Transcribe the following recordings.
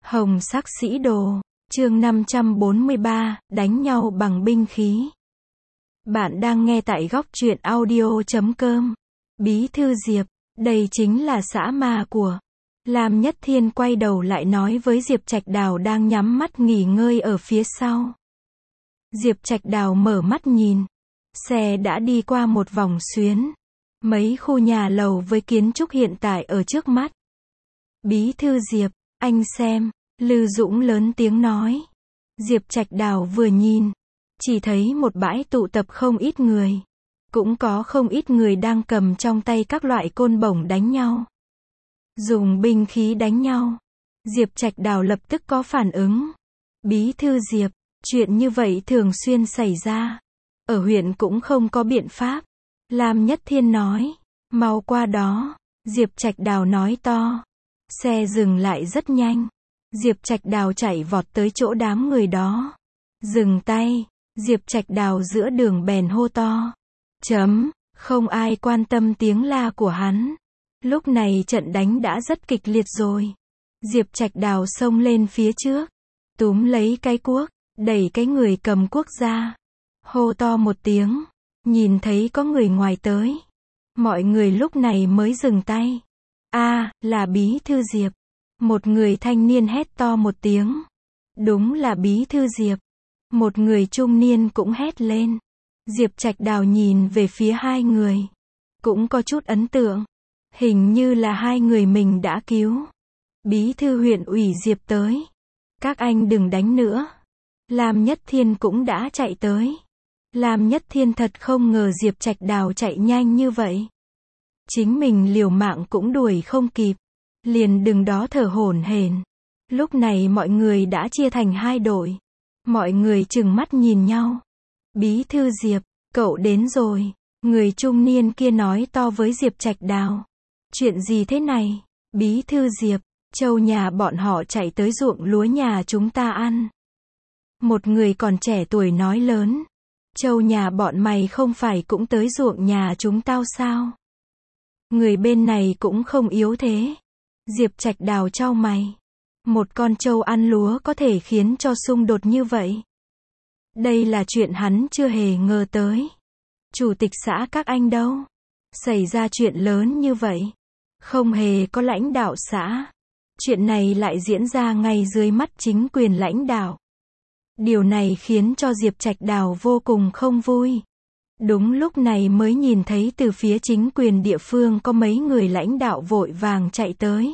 Hồng sắc sĩ đồ, chương 543, đánh nhau bằng binh khí. Bạn đang nghe tại góc truyện audio.com. Bí thư Diệp, đây chính là xã ma của. Lam Nhất Thiên quay đầu lại nói với Diệp Trạch Đào đang nhắm mắt nghỉ ngơi ở phía sau. Diệp Trạch Đào mở mắt nhìn. Xe đã đi qua một vòng xuyến. Mấy khu nhà lầu với kiến trúc hiện tại ở trước mắt. Bí thư Diệp, anh xem. Lư Dũng lớn tiếng nói. Diệp Trạch Đào vừa nhìn, chỉ thấy một bãi tụ tập không ít người. Cũng có không ít người đang cầm trong tay các loại côn bổng đánh nhau. Dùng binh khí đánh nhau. Diệp Trạch Đào lập tức có phản ứng. Bí thư Diệp, chuyện như vậy thường xuyên xảy ra. Ở huyện cũng không có biện pháp. Lam Nhất Thiên nói. Mau qua đó. Diệp Trạch Đào nói to. Xe dừng lại rất nhanh. Diệp Trạch Đào chạy vọt tới chỗ đám người đó. Dừng tay. Diệp Trạch Đào giữa đường bèn hô to. Không ai quan tâm tiếng la của hắn. Lúc này trận đánh đã rất kịch liệt rồi. Diệp Trạch Đào xông lên phía trước. Túm lấy cái cuốc. Đẩy cái người cầm cuốc ra. Hô to một tiếng. Nhìn thấy có người ngoài tới. Mọi người lúc này mới dừng tay. Là bí thư Diệp. Một người thanh niên hét to một tiếng. Đúng là bí thư Diệp. Một người trung niên cũng hét lên. Diệp Trạch Đào nhìn về phía hai người. Cũng có chút ấn tượng. Hình như là hai người mình đã cứu. Bí thư huyện ủy Diệp tới. Các anh đừng đánh nữa. Lam Nhất Thiên cũng đã chạy tới. Lam Nhất Thiên thật không ngờ Diệp Trạch Đào chạy nhanh như vậy. Chính mình liều mạng cũng đuổi không kịp. Liền đừng đó thở hổn hển. Lúc này mọi người đã chia thành hai đội. Mọi người trừng mắt nhìn nhau. Bí thư Diệp, cậu đến rồi. Người trung niên kia nói to với Diệp Trạch Đào. Chuyện gì thế này? Bí thư Diệp, trâu nhà bọn họ chạy tới ruộng lúa nhà chúng ta ăn. Một người còn trẻ tuổi nói lớn. Trâu nhà bọn mày không phải cũng tới ruộng nhà chúng tao sao? Người bên này cũng không yếu thế. Diệp Trạch Đào chau mày. Một con trâu ăn lúa có thể khiến cho xung đột như vậy. Đây là chuyện hắn chưa hề ngờ tới. Chủ tịch xã các anh đâu? Xảy ra chuyện lớn như vậy. Không hề có lãnh đạo xã. Chuyện này lại diễn ra ngay dưới mắt chính quyền lãnh đạo. Điều này khiến cho Diệp Trạch Đào vô cùng không vui. Đúng lúc này mới nhìn thấy từ phía chính quyền địa phương có mấy người lãnh đạo vội vàng chạy tới.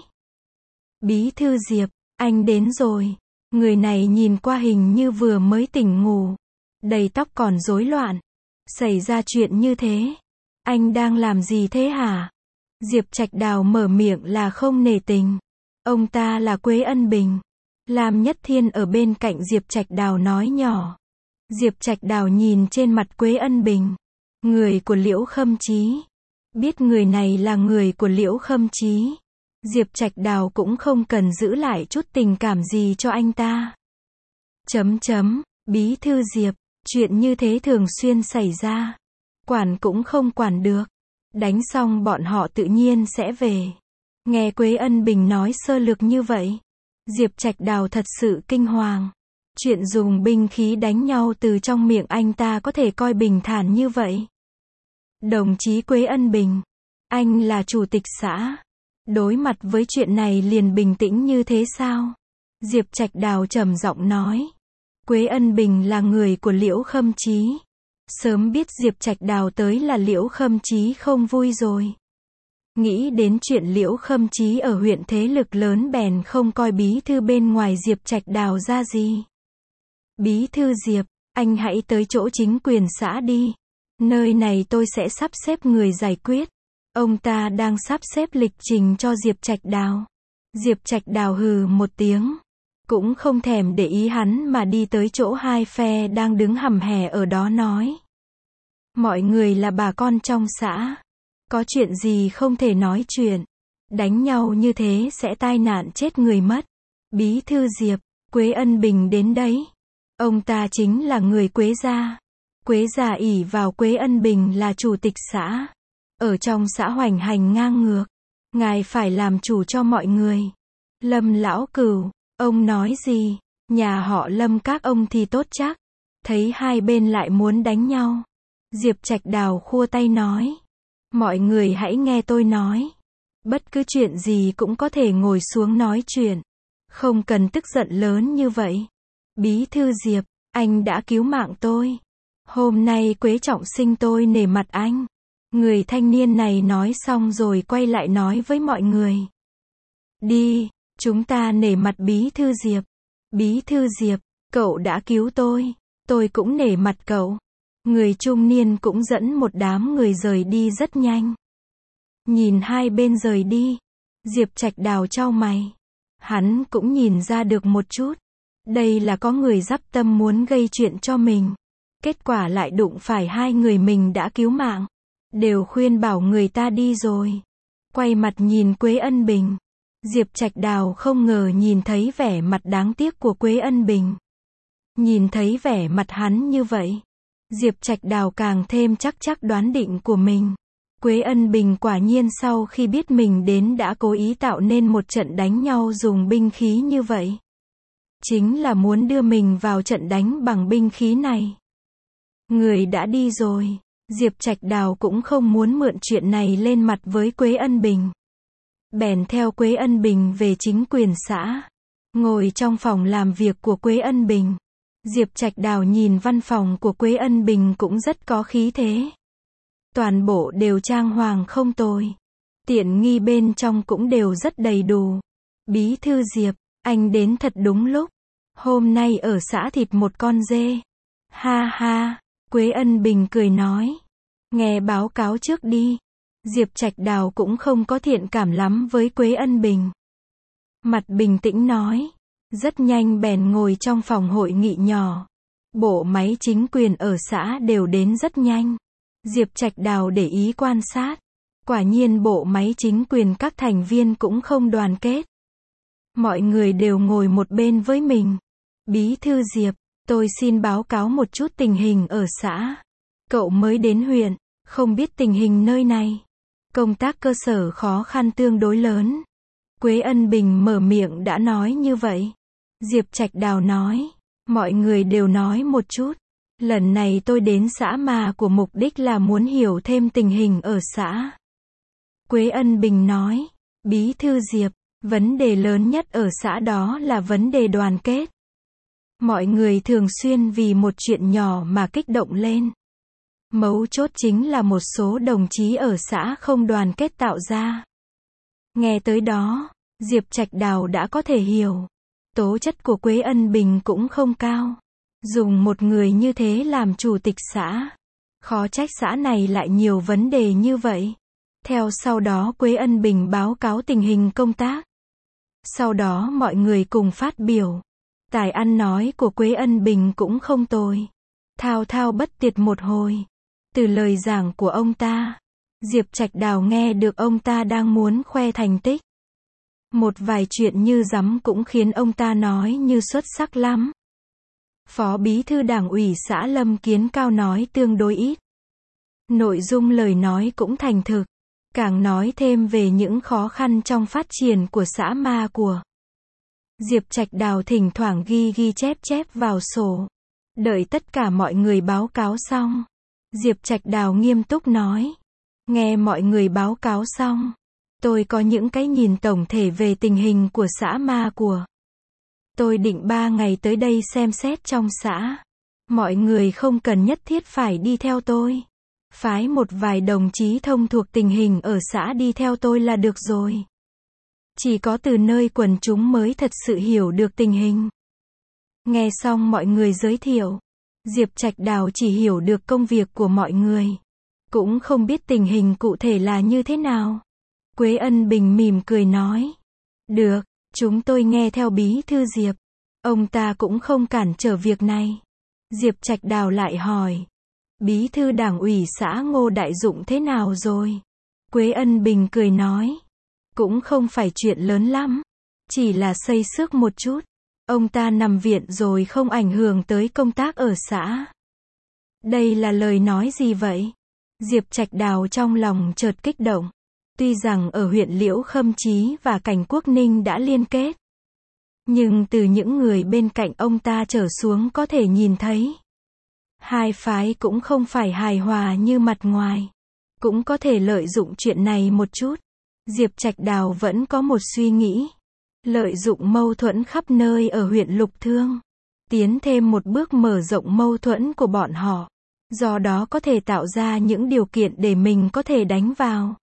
Bí thư Diệp, anh đến rồi. Người này nhìn qua hình như vừa mới tỉnh ngủ. Đầy tóc còn rối loạn. Xảy ra chuyện như thế. Anh đang làm gì thế hả? Diệp Trạch Đào mở miệng là không nể tình. Ông ta là Quế Ân Bình. Lam Nhất Thiên ở bên cạnh Diệp Trạch Đào nói nhỏ. Diệp Trạch Đào nhìn trên mặt Quế Ân Bình. Người của Liễu Khâm Chí. Biết người này là người của Liễu Khâm Chí. Diệp Trạch Đào cũng không cần giữ lại chút tình cảm gì cho anh ta. Bí thư Diệp, chuyện như thế thường xuyên xảy ra. Quản cũng không quản được. Đánh xong bọn họ tự nhiên sẽ về. Nghe Quế Ân Bình nói sơ lược như vậy. Diệp Trạch Đào thật sự kinh hoàng. Chuyện dùng binh khí đánh nhau từ trong miệng anh ta có thể coi bình thản như vậy. Đồng chí Quế Ân Bình. Anh là chủ tịch xã. Đối mặt với chuyện này liền bình tĩnh như thế sao? Diệp Trạch Đào trầm giọng nói. Quế Ân Bình là người của Liễu Khâm Chí. Sớm biết Diệp Trạch Đào tới là Liễu Khâm Chí không vui rồi. Nghĩ đến chuyện Liễu Khâm Chí ở huyện thế lực lớn bèn không coi bí thư bên ngoài Diệp Trạch Đào ra gì. Bí thư Diệp, anh hãy tới chỗ chính quyền xã đi. Nơi này tôi sẽ sắp xếp người giải quyết. Ông ta đang sắp xếp lịch trình cho Diệp Trạch Đào. Diệp Trạch Đào hừ một tiếng. Cũng không thèm để ý hắn mà đi tới chỗ hai phe đang đứng hầm hè ở đó nói. Mọi người là bà con trong xã. Có chuyện gì không thể nói chuyện. Đánh nhau như thế sẽ tai nạn chết người mất. Bí thư Diệp, Quế Ân Bình đến đấy. Ông ta chính là người Quế gia. Quế gia ỷ vào Quế Ân Bình là chủ tịch xã. Ở trong xã hoành hành ngang ngược. Ngài phải làm chủ cho mọi người. Lâm Lão Cửu, Ông nói gì? Nhà họ Lâm các ông thì tốt chắc. Thấy hai bên lại muốn đánh nhau. Diệp Trạch Đào khua tay nói. Mọi người hãy nghe tôi nói. Bất cứ chuyện gì cũng có thể ngồi xuống nói chuyện. Không cần tức giận lớn như vậy. Bí thư Diệp, anh đã cứu mạng tôi. Hôm nay Quế Trọng Sinh tôi nể mặt anh. Người thanh niên này nói xong rồi quay lại nói với mọi người. Đi, chúng ta nể mặt Bí thư Diệp. Bí thư Diệp, cậu đã cứu tôi cũng nể mặt cậu. Người trung niên cũng dẫn một đám người rời đi rất nhanh. Nhìn hai bên rời đi, Diệp Trạch Đào chau mày. Hắn cũng nhìn ra được một chút. Đây là có người dắp tâm muốn gây chuyện cho mình. Kết quả lại đụng phải hai người mình đã cứu mạng. Đều khuyên bảo người ta đi rồi. Quay mặt nhìn Quế Ân Bình. Diệp Trạch Đào không ngờ nhìn thấy vẻ mặt đáng tiếc của Quế Ân Bình. Nhìn thấy vẻ mặt hắn như vậy, Diệp Trạch Đào càng thêm chắc đoán định của mình. Quế Ân Bình quả nhiên sau khi biết mình đến đã cố ý tạo nên một trận đánh nhau dùng binh khí như vậy. Chính là muốn đưa mình vào trận đánh bằng binh khí này. Người đã đi rồi, Diệp Trạch Đào cũng không muốn mượn chuyện này lên mặt với Quế Ân Bình. Bèn theo Quế Ân Bình về chính quyền xã. Ngồi trong phòng làm việc của Quế Ân Bình. Diệp Trạch Đào nhìn văn phòng của Quế Ân Bình cũng rất có khí thế. Toàn bộ đều trang hoàng không tồi. Tiện nghi bên trong cũng đều rất đầy đủ. Bí thư Diệp, anh đến thật đúng lúc. Hôm nay ở xã thịt một con dê. Ha ha, Quế Ân Bình cười nói. Nghe báo cáo trước đi. Diệp Trạch Đào cũng không có thiện cảm lắm với Quế Ân Bình. Mặt bình tĩnh nói. Rất nhanh bèn ngồi trong phòng hội nghị nhỏ. Bộ máy chính quyền ở xã đều đến rất nhanh. Diệp Trạch Đào để ý quan sát. Quả nhiên bộ máy chính quyền các thành viên cũng không đoàn kết. Mọi người đều ngồi một bên với mình. Bí thư Diệp, tôi xin báo cáo một chút tình hình ở xã. Cậu mới đến huyện, không biết tình hình nơi này. Công tác cơ sở khó khăn tương đối lớn. Quế Ân Bình mở miệng đã nói như vậy. Diệp Trạch Đào nói. Mọi người đều nói một chút. Lần này tôi đến xã mà của mục đích là muốn hiểu thêm tình hình ở xã. Quế Ân Bình nói. Bí thư Diệp, vấn đề lớn nhất ở xã đó là vấn đề đoàn kết. Mọi người thường xuyên vì một chuyện nhỏ mà kích động lên. Mấu chốt chính là một số đồng chí ở xã không đoàn kết tạo ra. Nghe tới đó, Diệp Trạch Đào đã có thể hiểu. Tố chất của Quế Ân Bình cũng không cao. Dùng một người như thế làm chủ tịch xã. Khó trách xã này lại nhiều vấn đề như vậy. Theo sau đó Quế Ân Bình báo cáo tình hình công tác. Sau đó mọi người cùng phát biểu. Tài ăn nói của Quế Ân Bình cũng không tồi. Thao thao bất tuyệt một hồi. Từ lời giảng của ông ta, Diệp Trạch Đào nghe được ông ta đang muốn khoe thành tích. Một vài chuyện như rắm cũng khiến ông ta nói như xuất sắc lắm. Phó Bí thư Đảng ủy xã Lâm Kiến Cao nói tương đối ít. Nội dung lời nói cũng thành thực. Càng nói thêm về những khó khăn trong phát triển của xã ma của. Diệp Trạch Đào thỉnh thoảng ghi chép vào sổ. Đợi tất cả mọi người báo cáo xong. Diệp Trạch Đào nghiêm túc nói. Nghe mọi người báo cáo xong. Tôi có những cái nhìn tổng thể về tình hình của xã ma của. Tôi định 3 ngày tới đây xem xét trong xã. Mọi người không cần nhất thiết phải đi theo tôi. Phái một vài đồng chí thông thuộc tình hình ở xã đi theo tôi là được rồi. Chỉ có từ nơi quần chúng mới thật sự hiểu được tình hình. Nghe xong mọi người giới thiệu. Diệp Trạch Đào chỉ hiểu được công việc của mọi người. Cũng không biết tình hình cụ thể là như thế nào. Quế Ân Bình mỉm cười nói. Được, chúng tôi nghe theo Bí thư Diệp. Ông ta cũng không cản trở việc này. Diệp Trạch Đào lại hỏi. Bí thư Đảng ủy xã Ngô Đại Dụng thế nào rồi? Quế Ân Bình cười nói. Cũng không phải chuyện lớn lắm. Chỉ là xây xước một chút. Ông ta nằm viện rồi không ảnh hưởng tới công tác ở xã. Đây là lời nói gì vậy? Diệp Trạch Đào trong lòng chợt kích động. Tuy rằng ở huyện Liễu Khâm Chí và Cảnh Quốc Ninh đã liên kết. Nhưng từ những người bên cạnh ông ta trở xuống có thể nhìn thấy, hai phái cũng không phải hài hòa như mặt ngoài. Cũng có thể lợi dụng chuyện này một chút. Diệp Trạch Đào vẫn có một suy nghĩ. Lợi dụng mâu thuẫn khắp nơi ở huyện Lục Thương. Tiến thêm một bước mở rộng mâu thuẫn của bọn họ. Do đó có thể tạo ra những điều kiện để mình có thể đánh vào.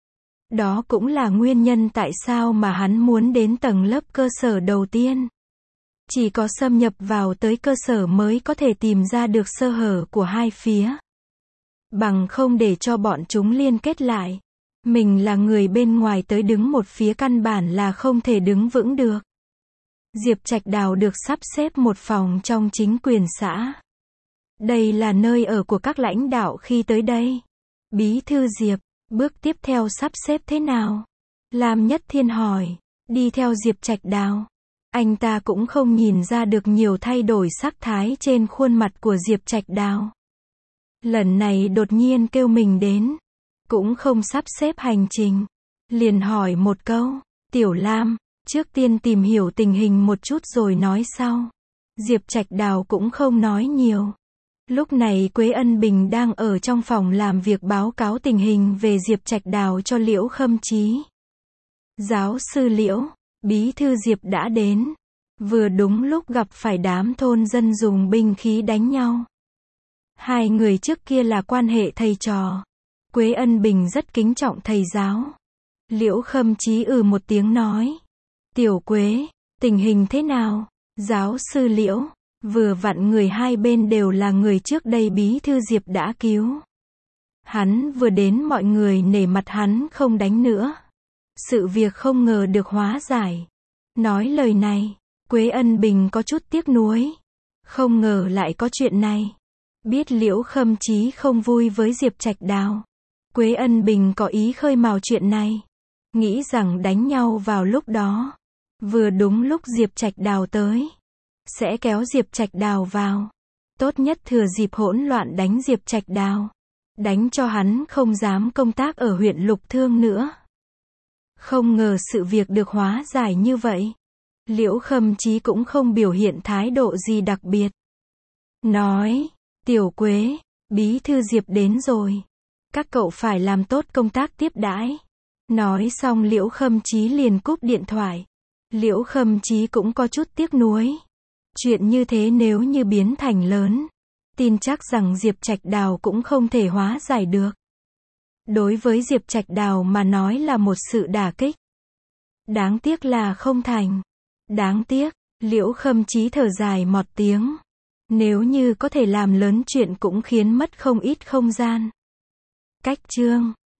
Đó cũng là nguyên nhân tại sao mà hắn muốn đến tầng lớp cơ sở đầu tiên. Chỉ có xâm nhập vào tới cơ sở mới có thể tìm ra được sơ hở của hai phía. Bằng không để cho bọn chúng liên kết lại. Mình là người bên ngoài tới đứng một phía căn bản là không thể đứng vững được. Diệp Trạch Đào được sắp xếp một phòng trong chính quyền xã. Đây là nơi ở của các lãnh đạo khi tới đây. Bí thư Diệp, bước tiếp theo sắp xếp thế nào? Lam Nhất Thiên hỏi. Đi theo Diệp Trạch Đào. Anh ta cũng không nhìn ra được nhiều thay đổi sắc thái trên khuôn mặt của Diệp Trạch Đào. Lần này đột nhiên kêu mình đến. Cũng không sắp xếp hành trình. Liền hỏi một câu. Tiểu Lam, trước tiên tìm hiểu tình hình một chút rồi nói sau. Diệp Trạch Đào cũng không nói nhiều. Lúc này Quế Ân Bình đang ở trong phòng làm việc báo cáo tình hình về Diệp Trạch Đào cho Liễu Khâm Chí. Giáo sư Liễu, bí thư Diệp đã đến. Vừa đúng lúc gặp phải đám thôn dân dùng binh khí đánh nhau. Hai người trước kia là quan hệ thầy trò. Quế Ân Bình rất kính trọng thầy giáo. Liễu Khâm Chí một tiếng nói. Tiểu Quế, tình hình thế nào? Giáo sư Liễu, vừa vặn người hai bên đều là người trước đây bí thư Diệp đã cứu. Hắn vừa đến mọi người nể mặt hắn không đánh nữa. Sự việc không ngờ được hóa giải. Nói lời này, Quế Ân Bình có chút tiếc nuối. Không ngờ lại có chuyện này. Biết Liễu Khâm Chí không vui với Diệp Trạch Đào. Quế Ân Bình có ý khơi mào chuyện này. Nghĩ rằng đánh nhau vào lúc đó. Vừa đúng lúc Diệp Trạch Đào tới. Sẽ kéo Diệp Trạch Đào vào. Tốt nhất thừa dịp hỗn loạn đánh Diệp Trạch Đào. Đánh cho hắn không dám công tác ở huyện Lục Thương nữa. Không ngờ sự việc được hóa giải như vậy. Liễu Khâm Chí cũng không biểu hiện thái độ gì đặc biệt. Nói, Tiểu Quế, bí thư Diệp đến rồi. Các cậu phải làm tốt công tác tiếp đãi. Nói xong Liễu Khâm Chí liền cúp điện thoại. Liễu Khâm Chí cũng có chút tiếc nuối. Chuyện như thế nếu như biến thành lớn, tin chắc rằng Diệp Trạch Đào cũng không thể hóa giải được. Đối với Diệp Trạch Đào mà nói là một sự đả kích. Đáng tiếc là không thành. Đáng tiếc, Liễu Khâm Chí thở dài một tiếng. Nếu như có thể làm lớn chuyện cũng khiến mất không ít không gian. Cách chương